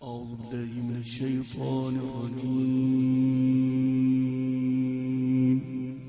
أعوذ بالله من الشيطان الرجيم.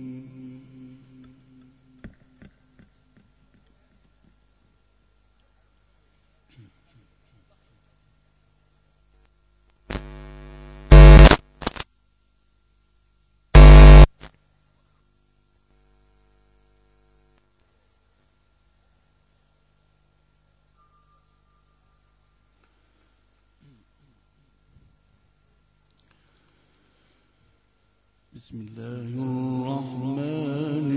بسم الله الرحمن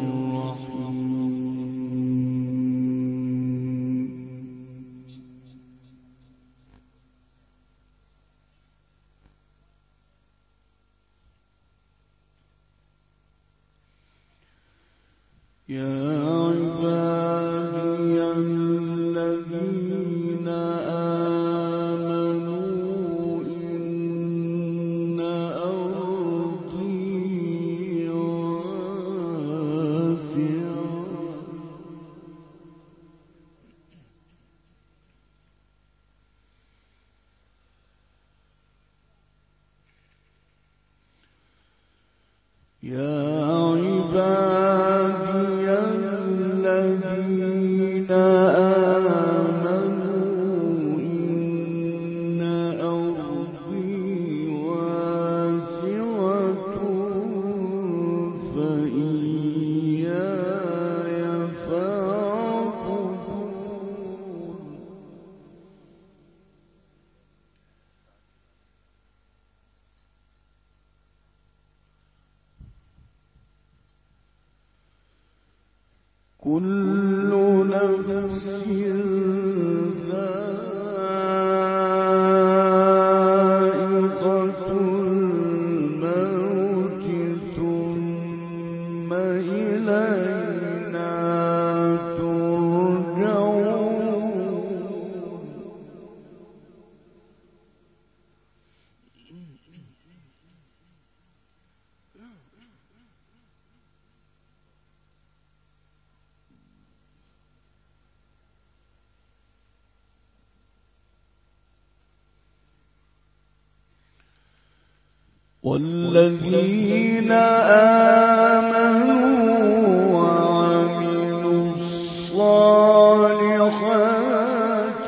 الرحيم. يا عبادي الذين آمنوا إن أرضي واسعة يا عبادي الذين آمنوا إن أرضي واسعة فإياي فاعبدون. كل نفس ذائقة الموت ثم إلينا ترجعون. والذين آمنوا وعملوا الصالحات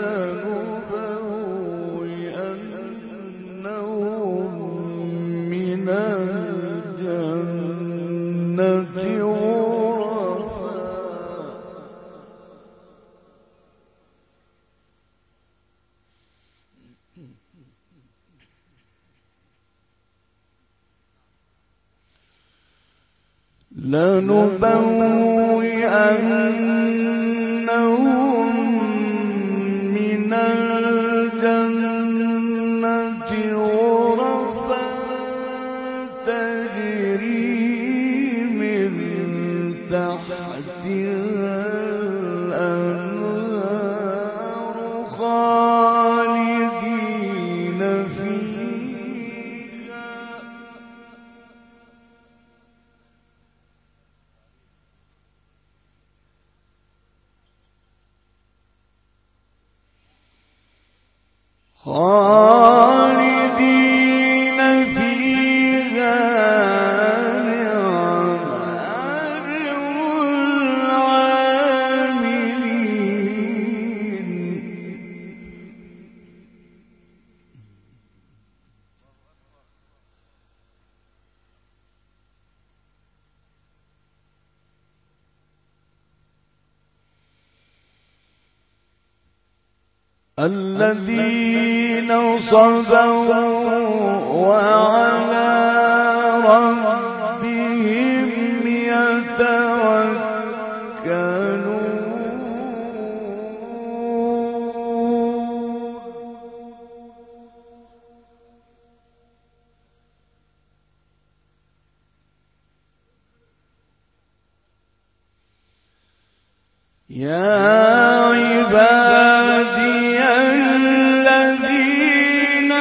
لنبوئنهم من الجنة غرفا. لنبوئنهم من الجنة غرفا تجري من تحتها الأنهار خالدين فيها. خالدين فيها نعم أجر العاملين. الذين صبروا وعلى ربهم يتوكلون. يا عبادي الذين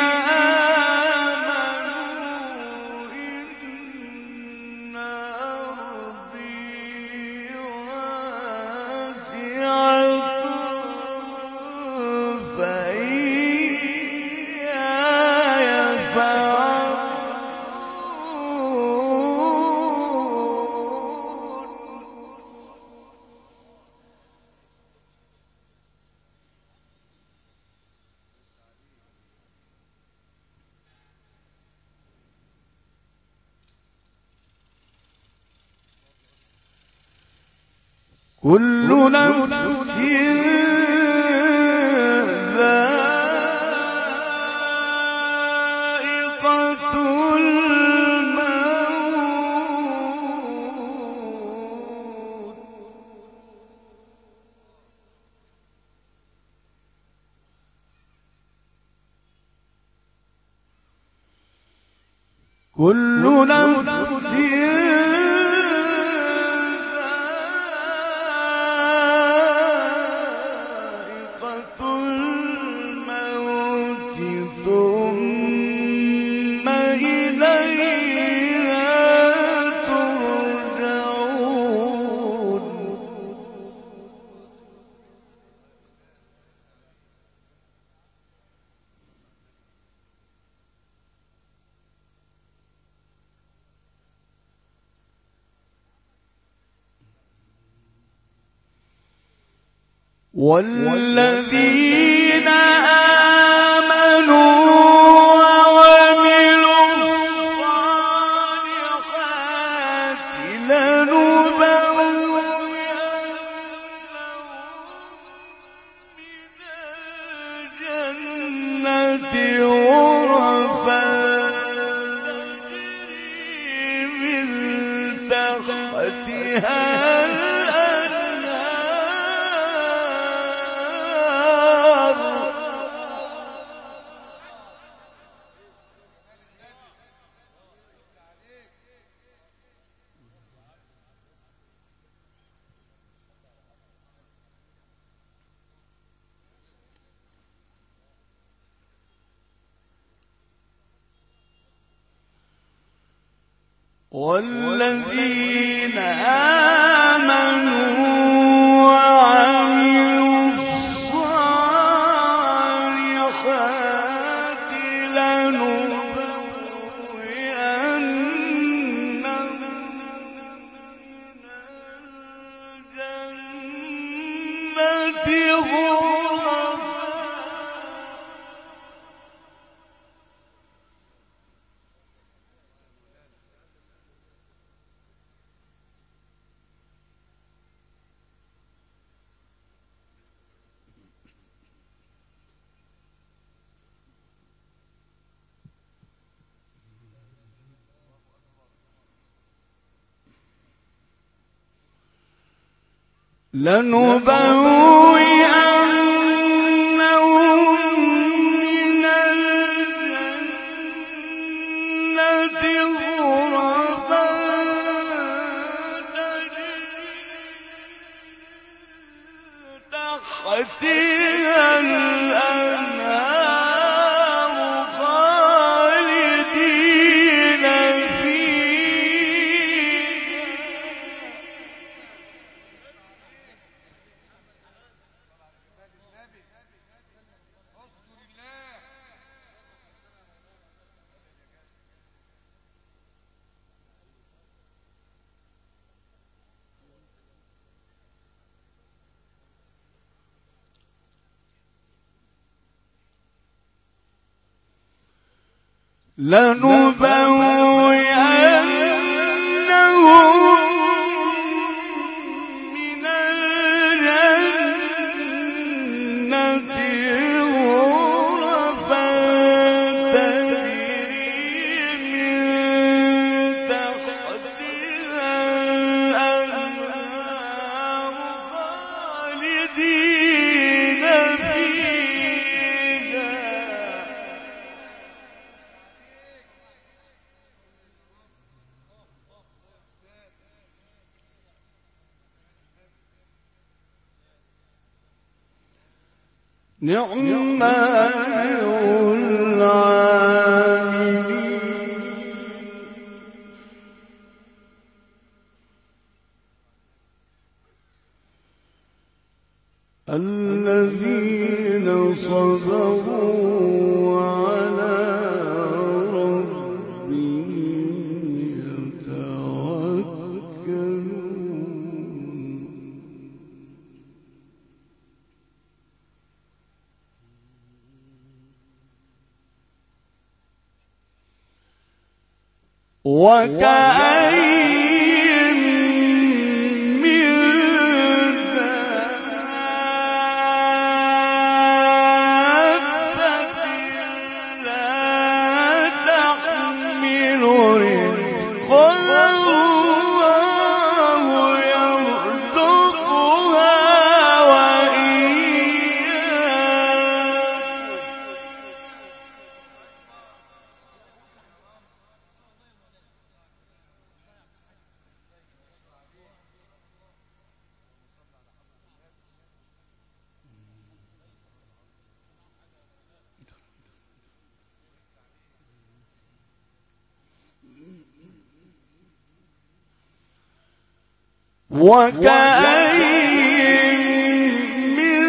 آمنوا إن أرضي واسعة فإياي كل نفس كل نفس ذائقة الموت ثم إلينا ترجعون والذين آمنوا وعملوا الصالحات لنبوئنهم من الجنة غرفا تجري من تحتها والذين آمنوا وعملوا الصالحات لنبوئنهم من الجنة غرفا تحتها الأنهار خالدين فيها لنبوئنهم من الجنة غرفا تجري من تحتها الأنهار خالدين فيها نعم أجر العاملين الذين صبروا وعلى ربهم يتوكلون وكأين من وكأين من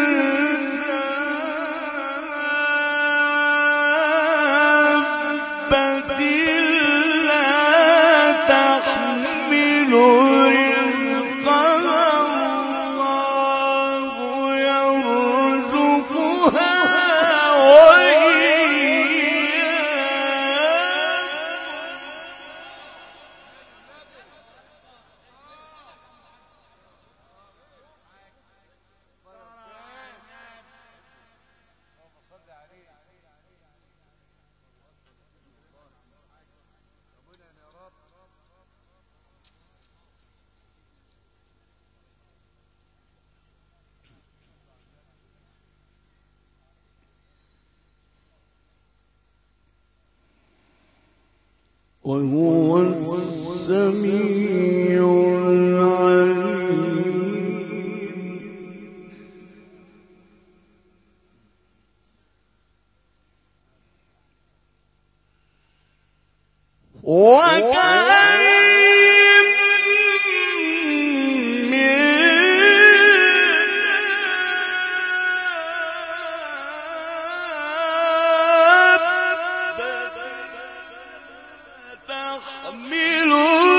دابة لا تحمل رزقها الله يرزقها وهو السميع العليم وكأين من تحمل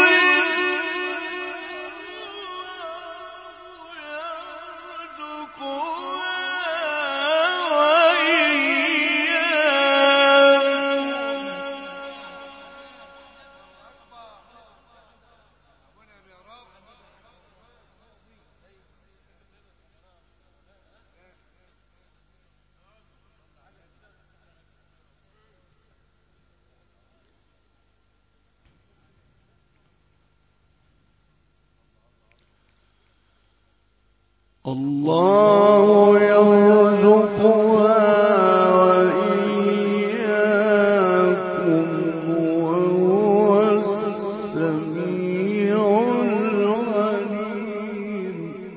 الله يرزقها وإياكم وهو السميع العليم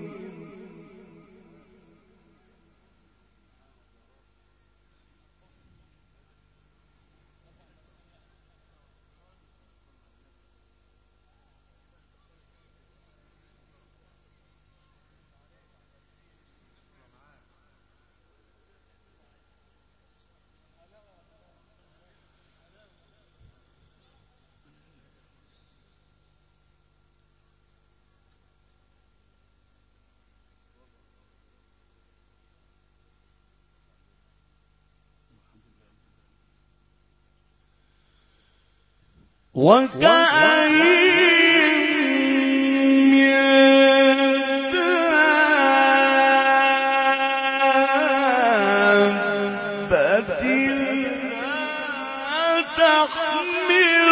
وكأين من دابة لا تحمل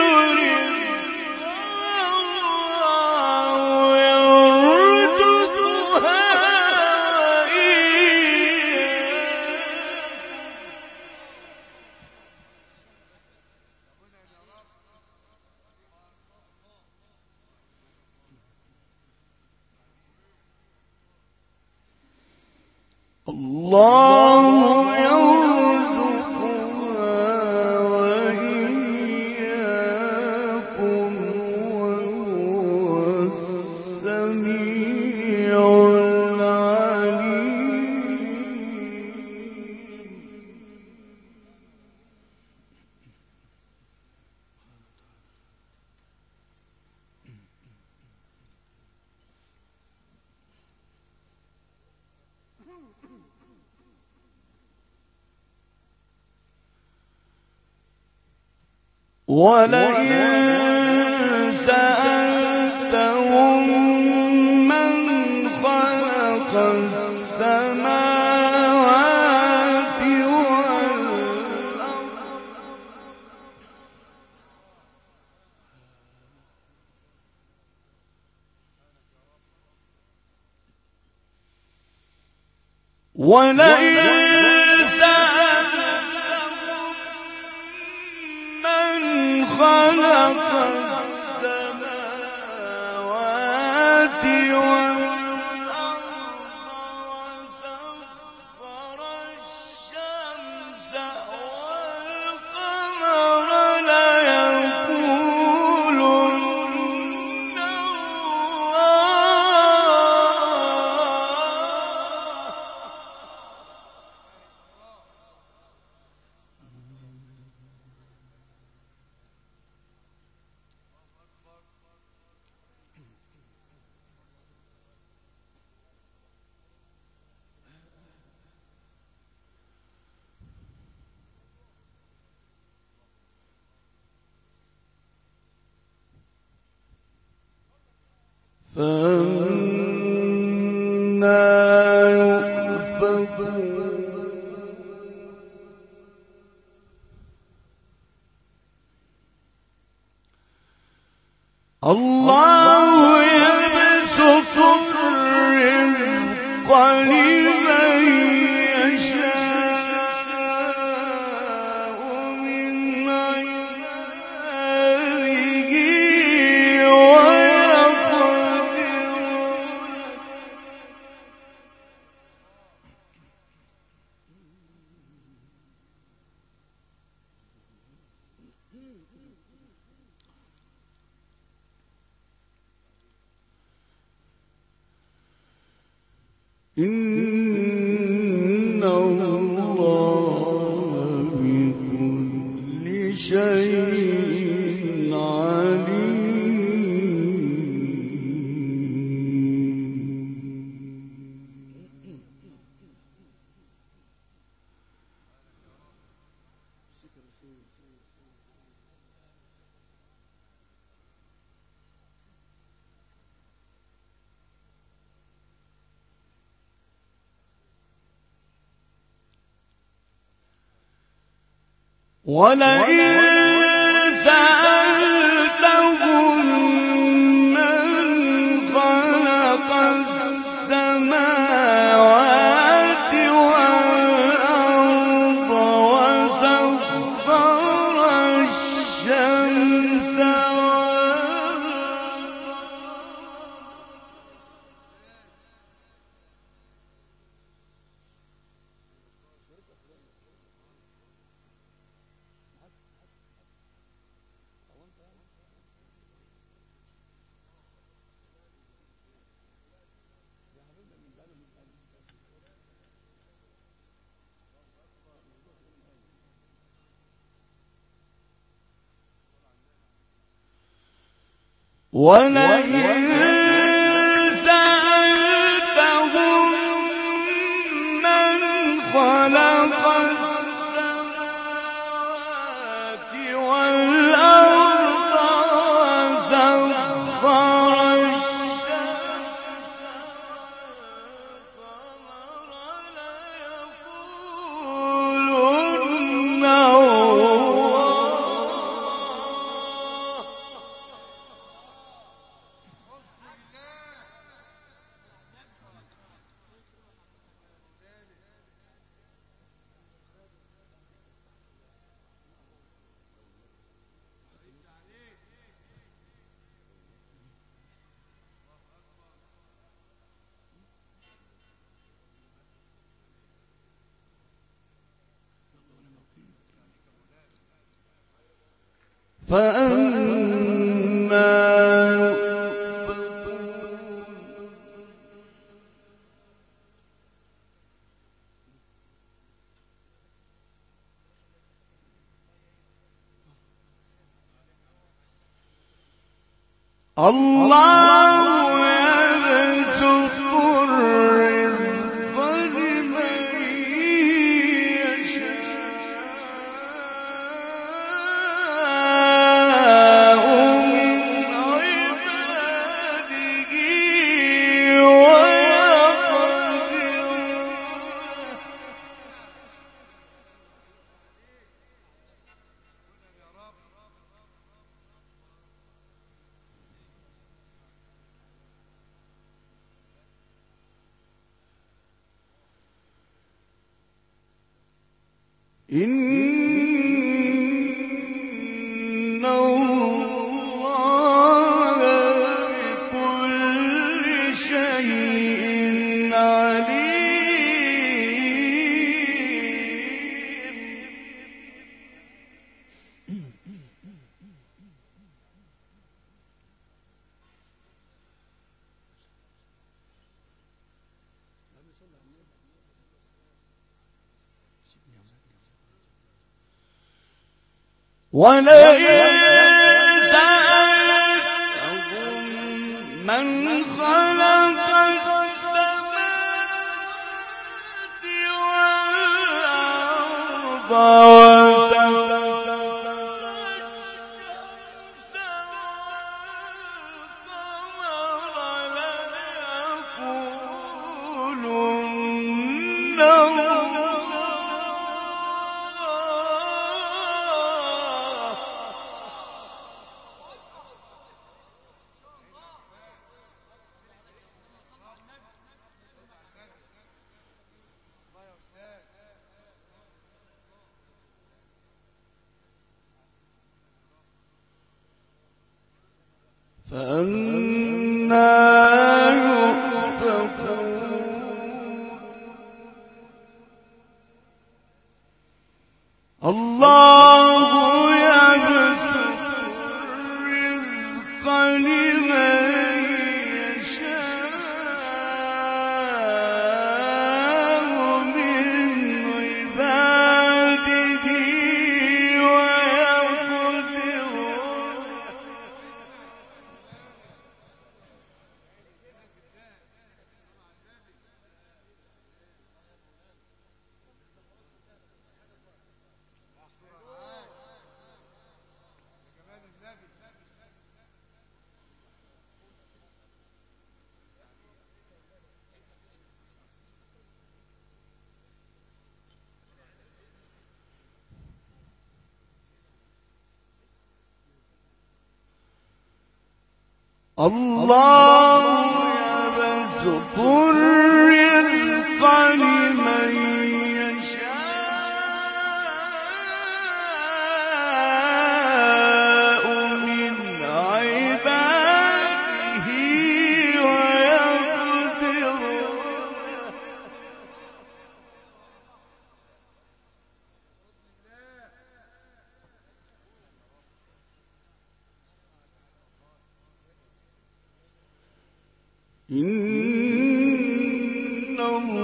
رزقها الله يرزقها الله يرزقها وإياكم وهو السميع العليم ولئن سألتهم من خلق السماوات والأرض ولئن خلق السماوات والأرض وسخر الشمس والقمر ليقولن الله الله يبسط الرزق لمن يشاء من عباده ويقدر إن الله بكل شيء عليم. ولئن سألتهم من خلق السماوات والأرض وسخر الشمس ولئن سألتهم من خلق السماوات والأرض وسخر الشمس والقمر ليقولن فأنا الله يبسط الرزق لمن يشاء من عباده ويقدر إن الله بكل شيء عليم. ولئن سألتهم من خلق السماوات والأرض وسخر الشمس والقمر ليقولن الله يبسط الرزق لمن يشاء من عباده ويقدر إن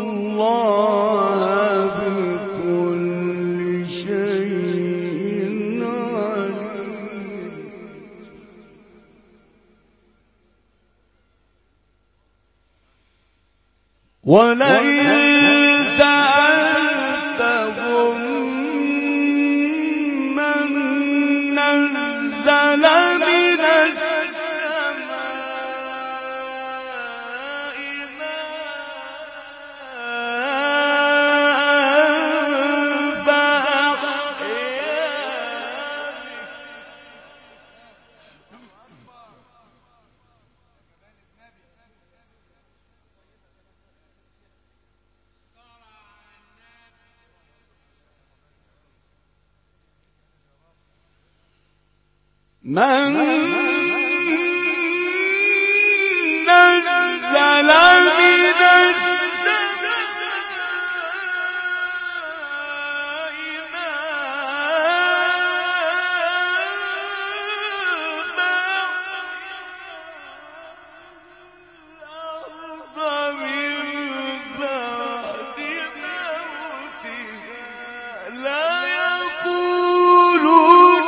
الله بكل شيء عليم ولئن سألتهم من نزل من من نزل من السماء الأرض من بعد موتها لا يقولون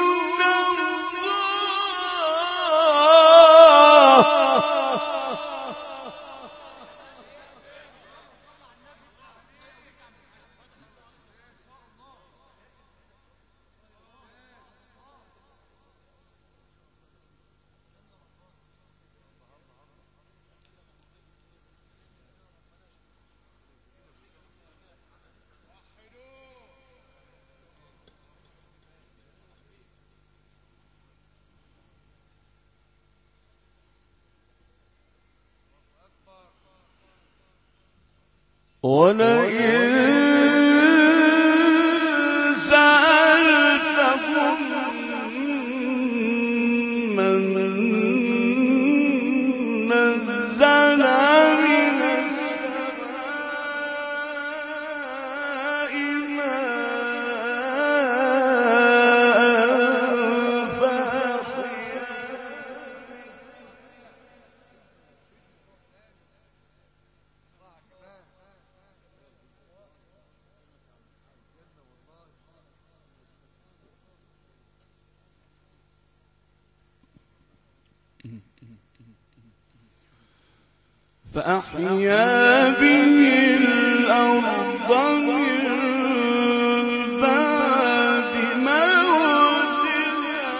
ولئن سألتهم من نزل من السماء ماء فأحيا به الأرض من بعد موتها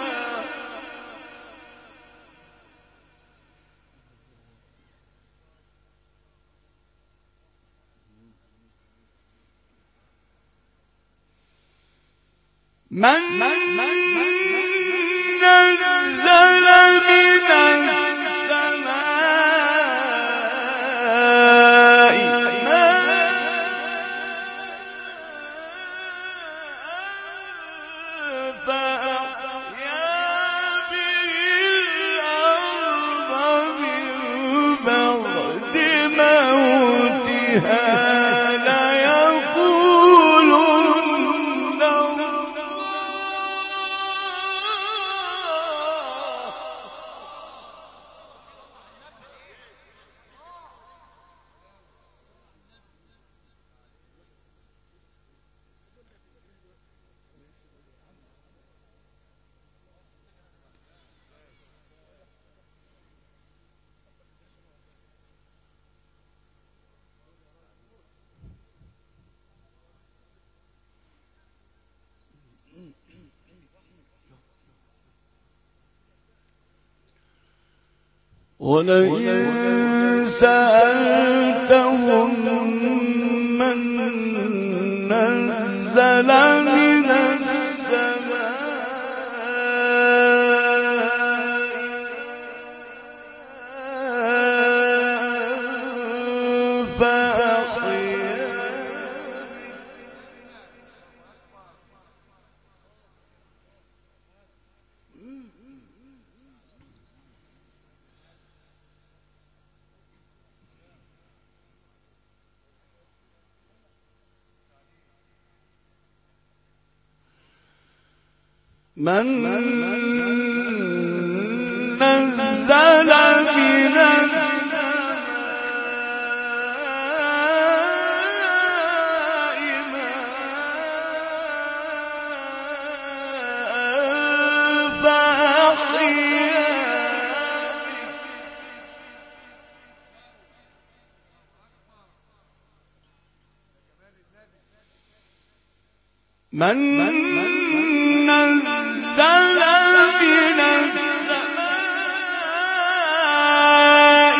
من نزل من ولئن سألتهم من نزل من السماء من نزل من من نزل من السماء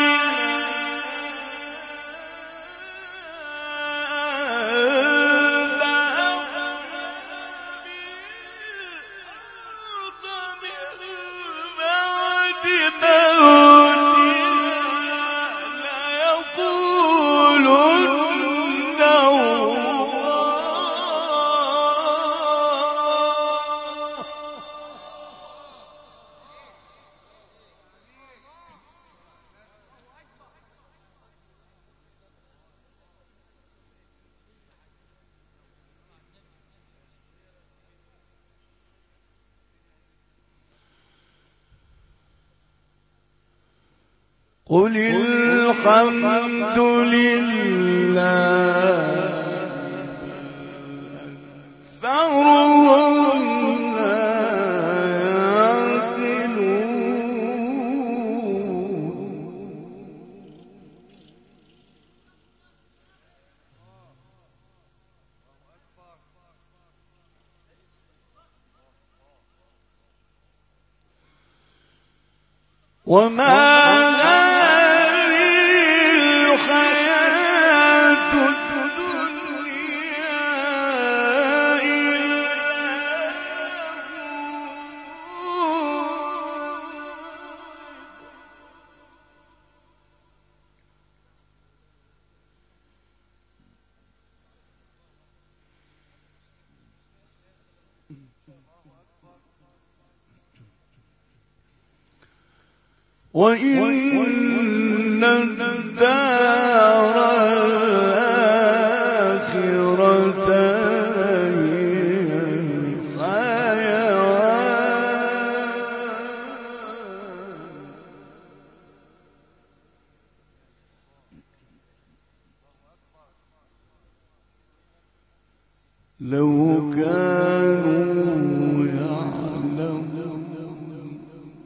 قل الحمد لله أكثرهم لا يعقلون وما وإن الدار الآخرة هي الحيوان لو كانوا يعلمون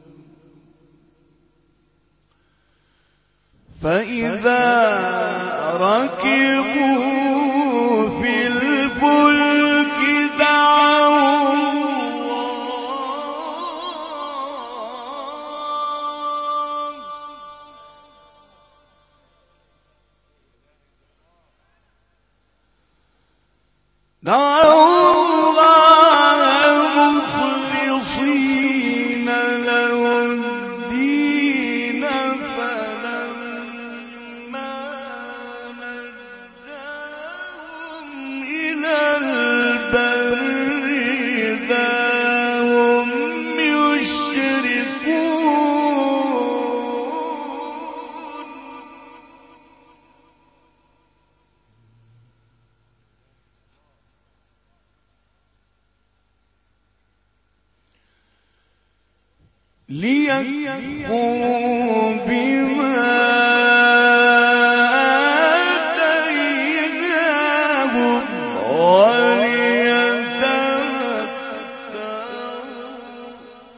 فإذا ركبوا في الفلك دعوا الله مخلصين له الدين فلما نجاهم إلى البر إذا هم يشركون ليكفروا بما آتيناهم وليتمتعوا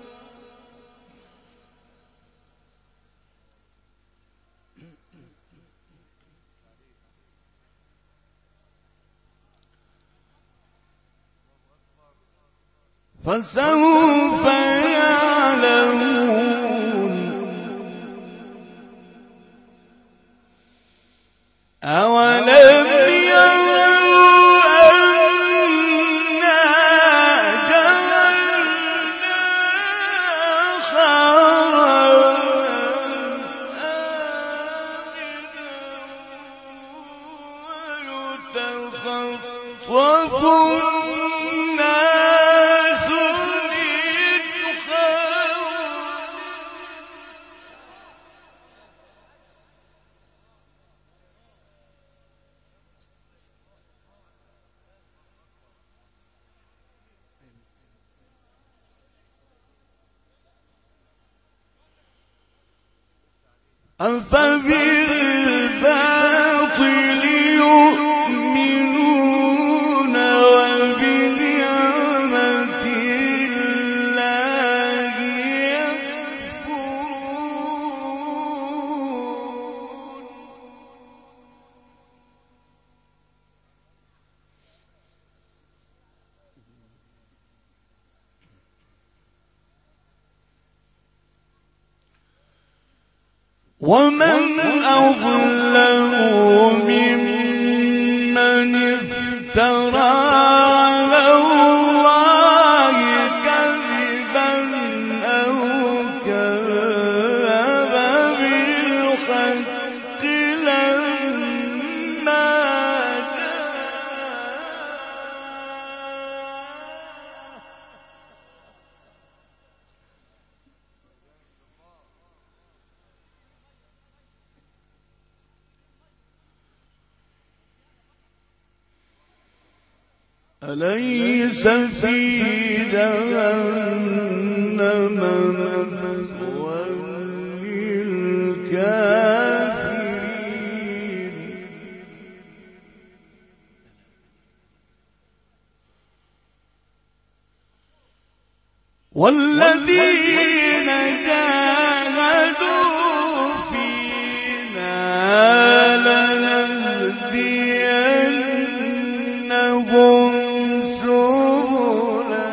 فسوف يعلمون أولم يروا أنا جعلنا حرما آمنا ويتخطف الناس من حولهم أفبالباطل يؤمنون وبنعمة الله يكفرون ومن أظلم ممن افترى على الله كذبا أو كذب بالحق لما جاءه أليس في جهنم مثوى للكافرين والذين جاهدوا فينا لنهدينهم سبلنا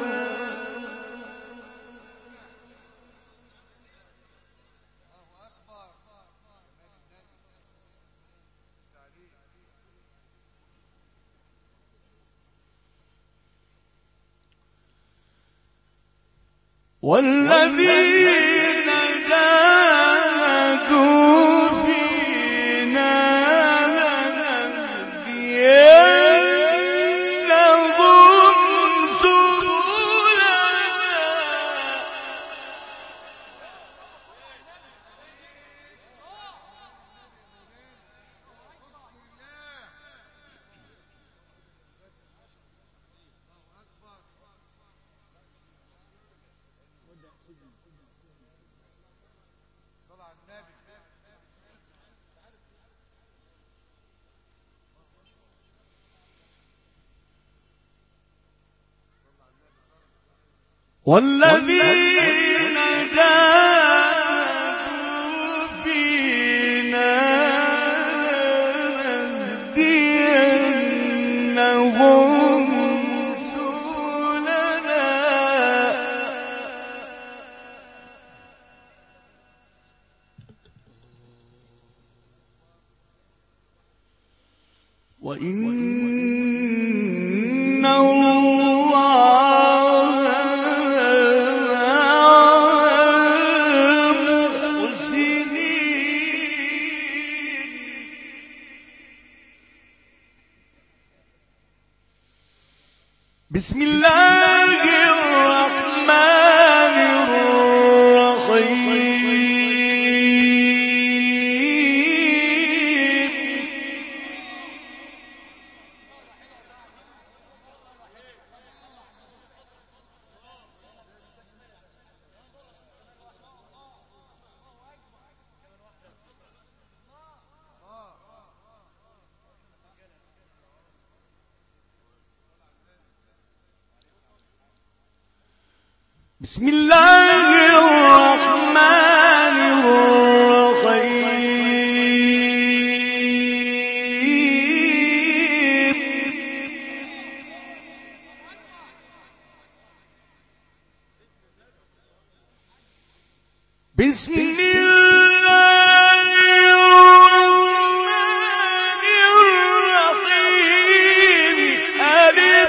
والذين جاهدوا فينا لنهدينهم سبلنا والذين جاهدوا فينا لنهدينهم سبلنا وإن الله بسم الله الرحمن الرحيم بسم الله الرحمن الرحيم بسم الله الرحمن الرحيم ألف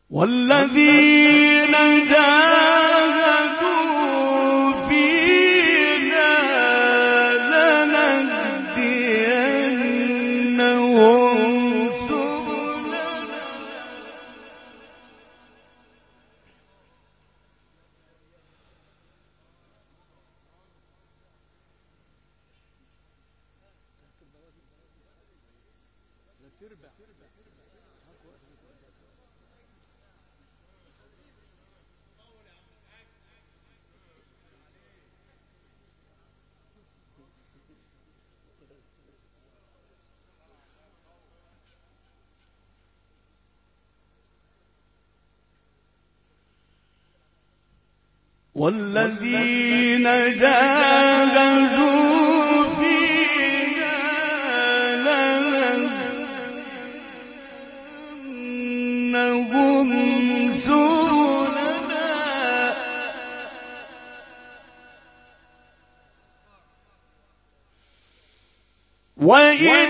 والذين جاهدوا فينا لنهدينهم سبلنا والذين جاهدوا فينا لنهدينهم سبلنا وإن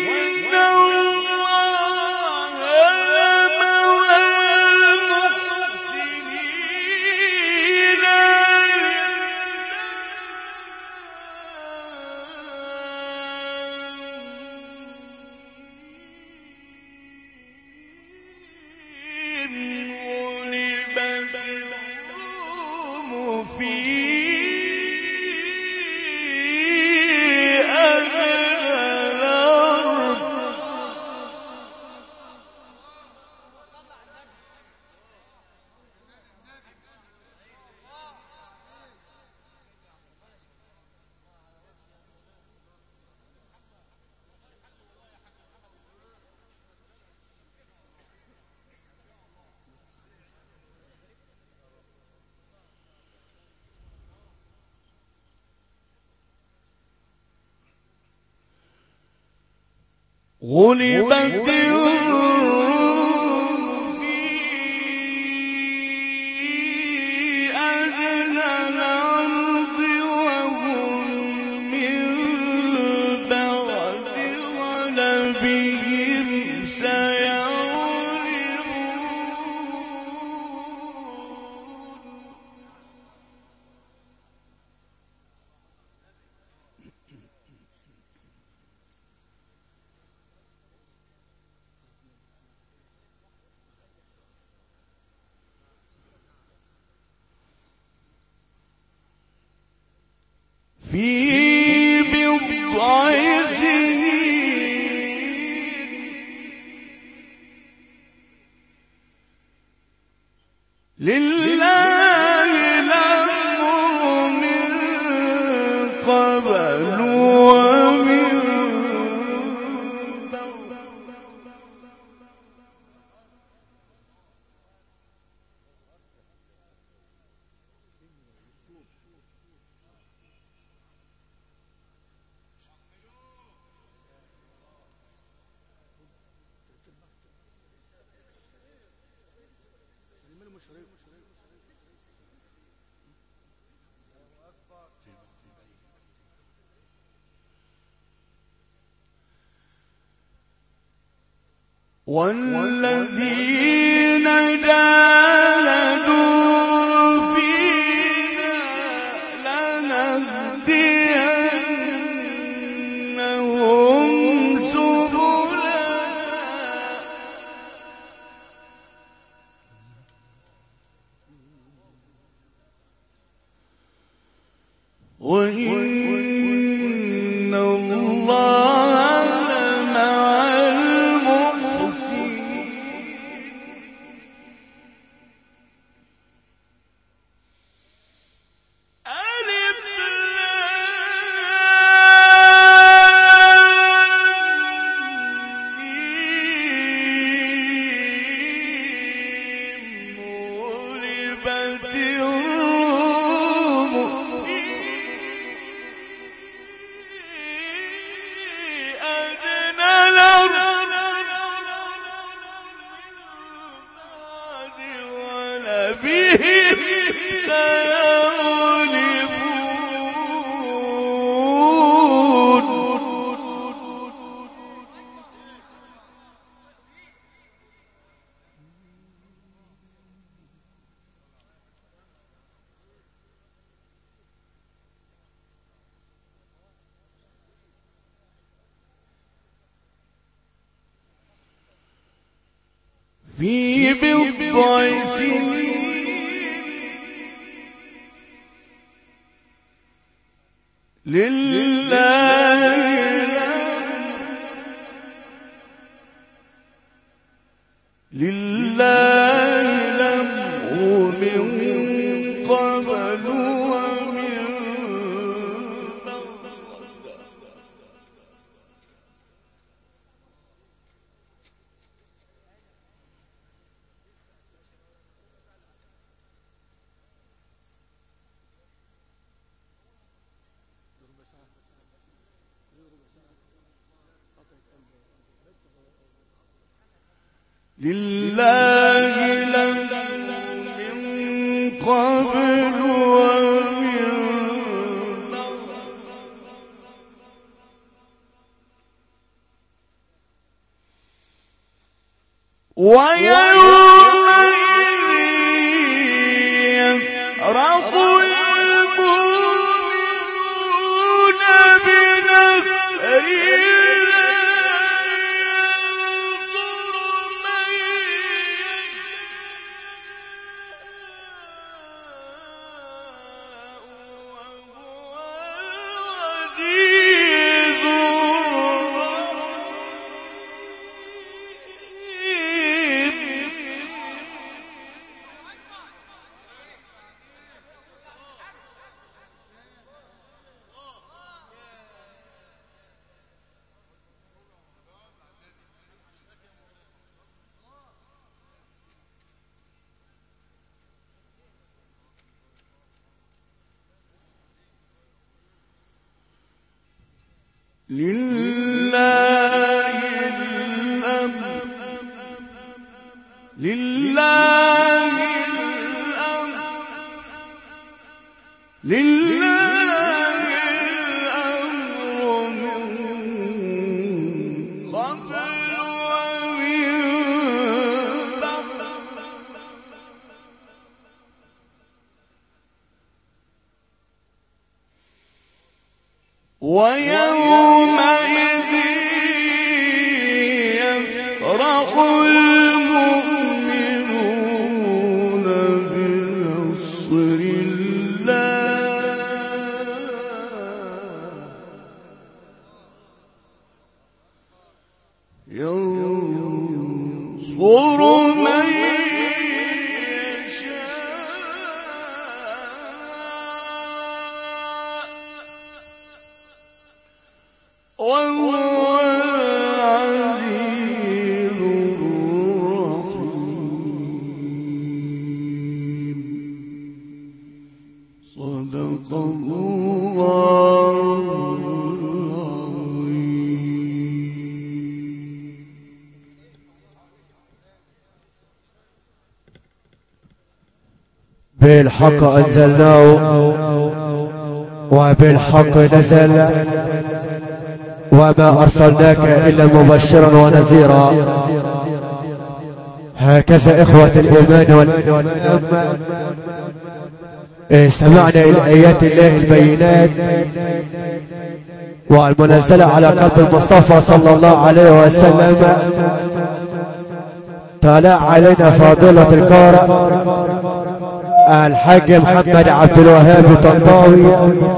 غلبت الروم في أدنى الأرض وهم من بعد غلبهم سيغلبون في بضع سنين لله الأمر من قبل ومن بعد والذين جاهدوا فينا لنهدينهم سبلنا وإن الله لمع بهم سيغلبون في بضع سنين لله الأمر من قبل ومن بعد لله الأمر من قبل ومن بعد ويومئذ يفرح المؤمنون بنصر لله الأمر لله الأمر لله الأمر من قبل ومن بعد ويومئذ يفرح المؤمنون بنصر الله ينصر من وهو العزيز الرحيم صدق الله العظيم. بالحق أنزلناه وبالحق نزل وما أرسلناك إلا مبشرا ونذيرا. هكذا إخوة الإيمان والأمة استمعنا إلى آيات الله البينات والمنزلة على قلب المصطفى صلى الله عليه وسلم. طلع علينا فاضلة القارئ الحاج محمد عبد الوهاب طنطاوي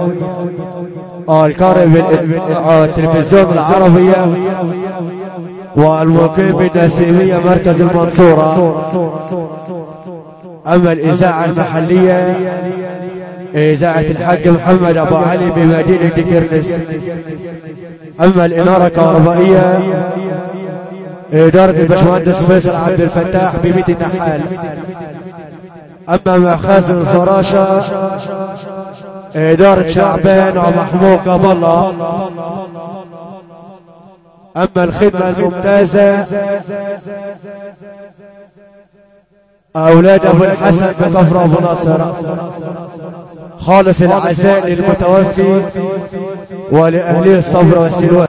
القارئ بالتلفزيون العربي والمقيم بالنسيمية مركز المنصورة. أما الإذاعة المحلية إذاعة الحاج محمد أبو علي بمدينة كرنس. أما الإنارة الكهربائية إدارة الباشمهندس فيصل عبد الفتاح ببيت النحال. أما مخازن الفراشة إدارة شعبان ومحمود قبل الله. أما الخدمة الممتازة أولاد أبو الحسن بكفر أبو ناصر. خالص العزاء للمتوفي ولأهله الصبر والسلوان.